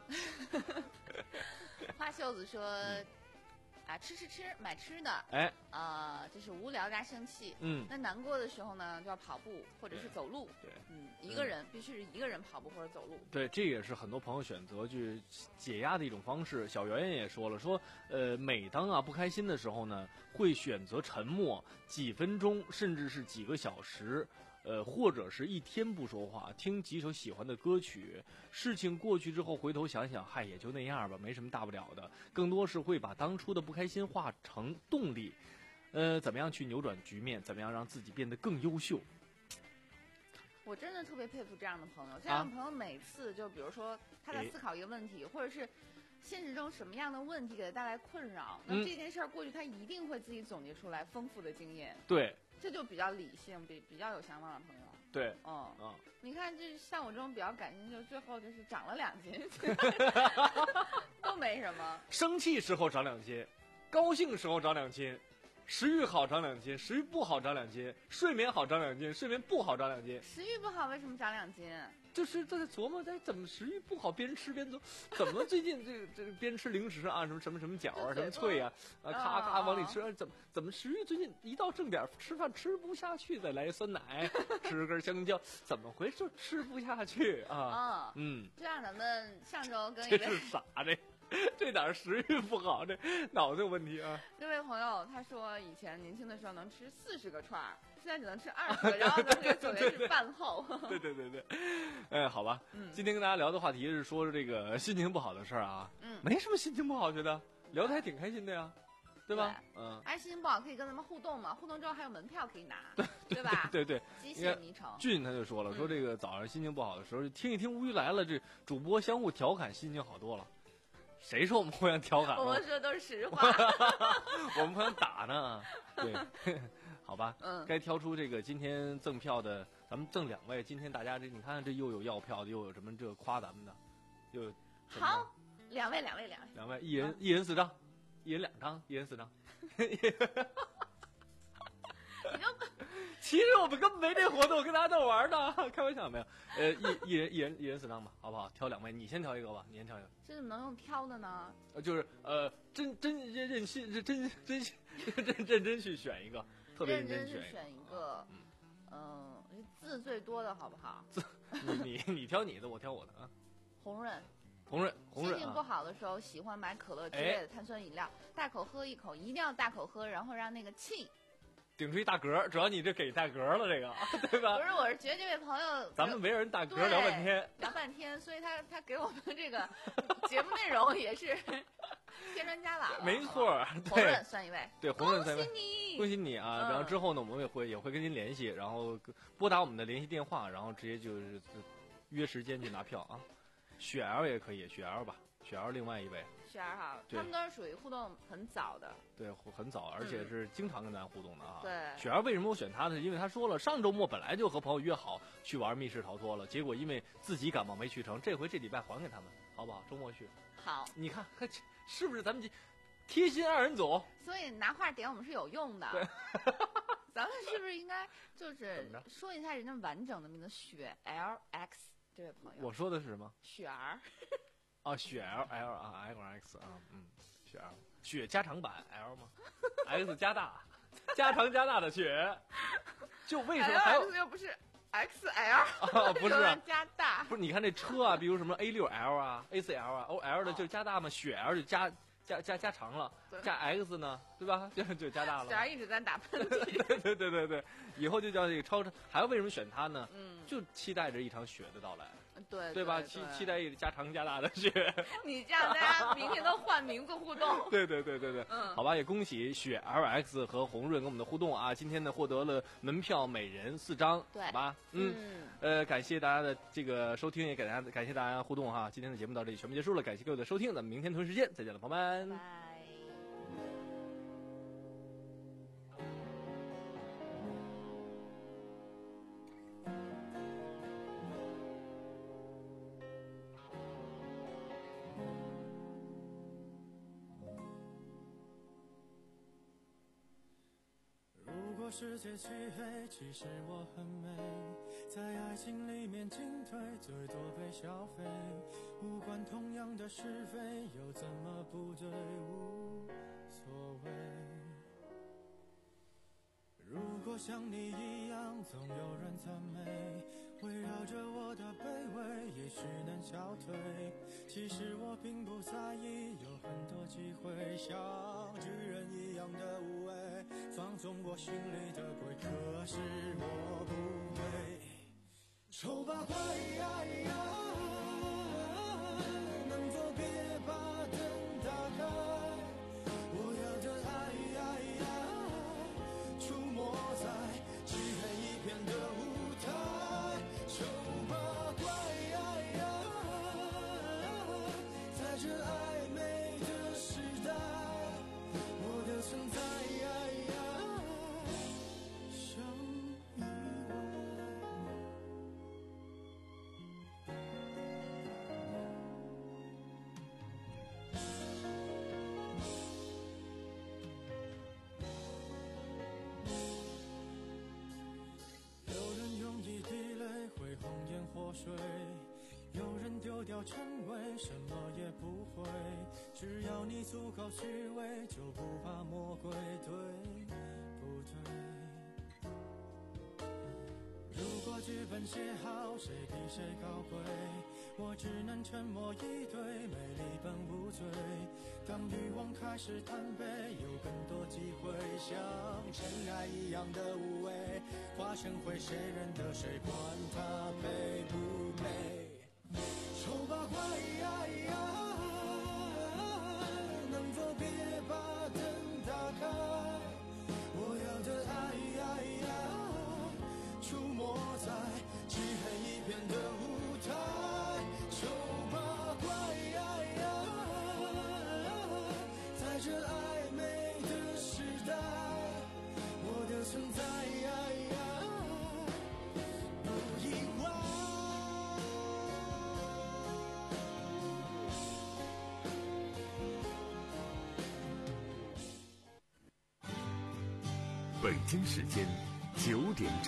花袖子说。嗯啊，吃吃吃，买吃的， 哎， 啊、呃，这是无聊加生气， 嗯， 那难过的时候呢，就要跑步或者是走路， 对， 嗯，一个人、嗯、必须是一个人跑步或者走路， 对，这也是很多朋友选择去解压的一种方式。小圆圆也说了，说呃，每当啊不开心的时候呢，会选择沉默几分钟，甚至是几个小时。呃，或者是一天不说话，听几首喜欢的歌曲。事情过去之后，回头想想，嗨，也就那样吧，没什么大不了的。更多是会把当初的不开心化成动力，呃，怎么样去扭转局面？怎么样让自己变得更优秀？ 我真的特别佩服这样的朋友。这样的朋友每次就比如说他在思考一个问题，或者是现实中什么样的问题给他带来困扰，那这件事儿过去，他一定会自己总结出来丰富的经验。 对。 这就比较理性，比比较有想法的朋友。 对， 嗯嗯， 你看，就是像我这种比较感性，就最后就是长了两斤，都没什么。 生气时候长两斤，高兴时候长两斤，食欲好长两斤，食欲不好长两斤，睡眠好长两斤，睡眠不好长两斤。 食欲不好为什么长两斤？ 就是在琢磨，在怎么食欲不好，边吃边做，怎么最近这个这个边吃零食啊，什么什么什么饺啊，什么脆啊，啊咔咔往里吃，啊、怎么怎么食欲最近一到正点吃饭吃不下去，再来酸奶，吃根香蕉，怎么回事就吃不下去啊？嗯， 这样咱们上周跟一位这是啥这？这哪食欲不好，这脑子有问题啊！ 这位朋友他说，以前年轻的时候能吃四十个串儿，现在只能吃二十个，然后咱们这个总结是饭后。 对对对对，哎，好吧，嗯，今天跟大家聊的话题是说这个心情不好的事儿啊， 嗯， 没什么心情不好，觉得聊得还挺开心的呀，对吧？ 对嗯， 哎，心情不好可以跟咱们互动嘛，互动之后还有门票可以拿， 对对吧？ 对对， 机械迷城。 俊他就说了，说这个早上心情不好的时候，听一听乌鱼来了，这主播相互调侃，心情好多了。谁说我们互相调侃？ 我们说都是实话。 我们互相打呢，对，好吧， 嗯， 该挑出这个今天赠票的，咱们赠两位。今天大家这你看这又有要票的，又有什么这夸咱们的，又有好，两位两位两位， 两位一人、啊、一人四张，一人两张，一人四张。其实我们根本没这活动，跟大家逗玩的，开玩笑没有？呃，一一人一人一人四张吧，好不好？挑两位，你先挑一个吧，你先挑一个。 这怎么能用挑的呢？ 呃，就是呃，真真认认心，真真真认认真去选一个，特别认真去选一个。嗯，嗯，字最多的好不好？ 字，你你你挑你的，我挑我的啊。 红润。 红润，红润、啊。 心情不好的时候，喜欢买可乐之类的碳酸饮料，大口喝一口，一定要大口喝，然后让那个气顶出一大格，主要你这给大格了，这个对吧？ 不是，我是觉得这位朋友， 咱们围着人大格聊半天， 聊半天，所以他他给我们这个节目内容也是添砖加瓦了。 没错， 红润算一位， 对，红润算一位， 恭喜你， 恭喜你啊！ 嗯、 然后之后呢，我们也会也会跟您联系，然后拨打我们的联系电话，然后直接就是约时间去拿票啊。雪 L 也可以，雪 L 吧，雪 L 另外一位。 雪 L 好，他们都是属于互动很早的， 对，很早，而且是经常跟咱互动的啊。 对， 雪 L 为什么我选他呢？因为他说了，上周末本来就和朋友约好去玩密室逃脱了，结果因为自己感冒没去成，这回这礼拜还给他们，好不好？周末去。 好， 你看，是不是咱们贴心二人组？ 所以拿话点我们是有用的。 对， 咱们是不是应该就是说一下人家完整的名字？雪 L X 这位朋友， 我说的是什么？ 雪儿。 哦，雪 L L 啊 ，L X 啊，嗯，雪 L 雪加长版 L 吗 ？X 加大，加长加大的雪，就为什么还有又不是 X L 啊？不是啊， 加大， 不是？你看这车啊，比如什么 A 六 L 啊 ，A 四 L 啊 ，O L 的就是加大嘛，雪 L 就加加加加长了，加 X 呢，对吧？就就加大了。 雪儿一直在打喷嚏。 对对对对对，以后就叫这个超车。还有为什么选它呢？ 嗯， 就期待着一场雪的到来。 对对吧？期期待一加长加大的雪。 你这样，大家明天都换名字互动。 对对对对对， 嗯， 好吧，也恭喜雪 L X 和红润跟我们的互动啊！今天呢，获得了门票每人四张， 对， 好吧？嗯，嗯呃，感谢大家的这个收听，也感谢感谢大家互动哈！今天的节目到这里全部结束了，感谢各位的收听，咱们明天同一时间再见了，朋友们。 拜拜。 世界漆黑，其实我很美，在爱情里面进退，最多被消费。无关同样的是非，又怎么不对？无所谓。如果像你一样，总有人赞美，围绕着我的卑微，也许能消退。其实我并不在意，有很多机会，像巨人一样的无畏，放纵我心里的鬼，可是我不对。丑八怪呀，能否别把灯打开？我要的爱出没在漆黑一片的舞台。丑八怪在这暧昧的时代，我的存在像意外。有人用一滴泪会红颜祸水，有人丢掉称谓，什么也不会。只要你足够虚伪，就不怕魔鬼，对不对？如果剧本写好，谁比谁高贵？我只能沉默以对，美丽本无罪。当欲望开始贪杯，有更多机会，像尘埃一样的无畏，化成灰，谁认得谁？管他配不配？丑八怪能否别把灯打开？我要的爱出没在漆黑一片的舞台。丑八怪在这暧昧的时代，我的存在不意外。 北京时间九点整。